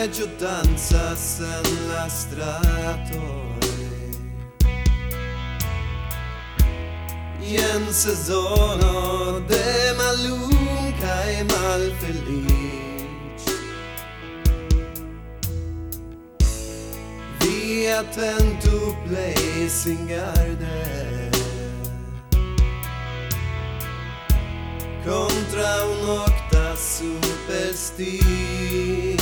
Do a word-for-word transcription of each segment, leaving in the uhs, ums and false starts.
meglio danzas en la strato i en sezono de malunca e malfelic via tentu placingarde contra un'octa superstige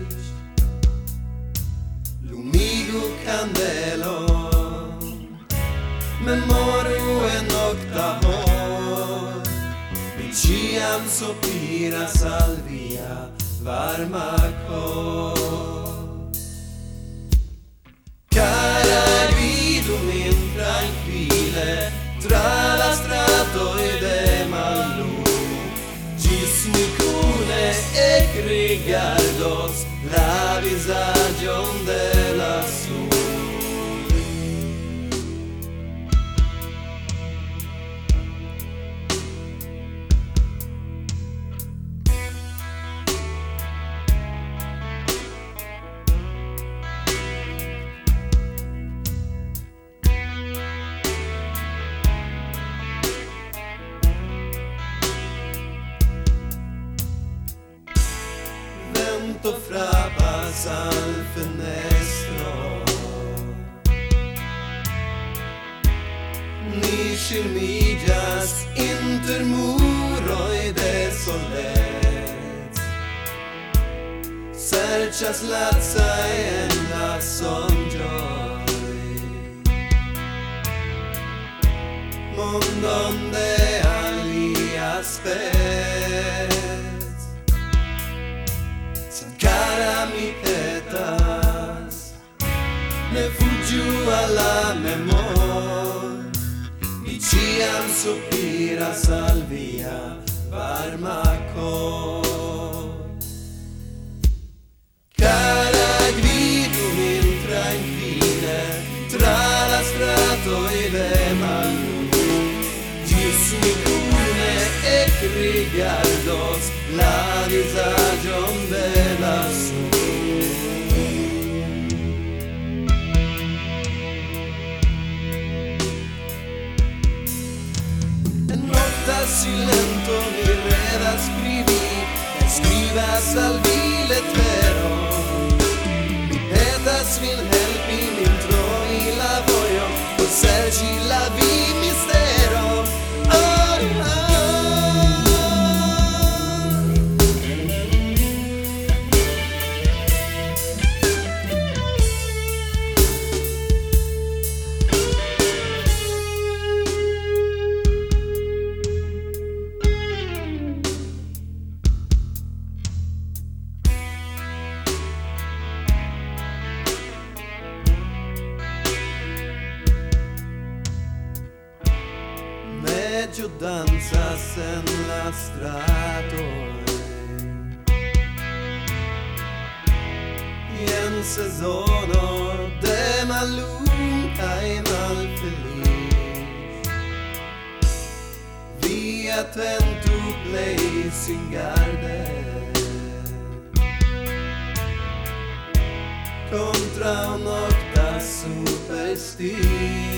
lumigu candelo memoru en octa hor mi ciam sopiras al via varma cor cara vidu min tranquille tra la strato e de malum gis mi cune ec rigardos la visagion de la sur vento frappas al fenestro ni skirmillas inter muroi de solet serĉas lacaj en la sonĝoj mondon de alia spec cara mi petas ne fuggiu alla memor mi ciam sopiras al via varma cor cara gvidu min tranquille tra la strato e de malum gis mi cune ec rigardos la visagion de la sur en nocta silento mi redas scrivi escribas al vi lettero mi petas min helpi min trovi la vojo por serĉi la vi mistero oh, oh. Meglio danzas en la strato i en sezono de malunca e malfelic via tentu placingarde contra un'octa superstige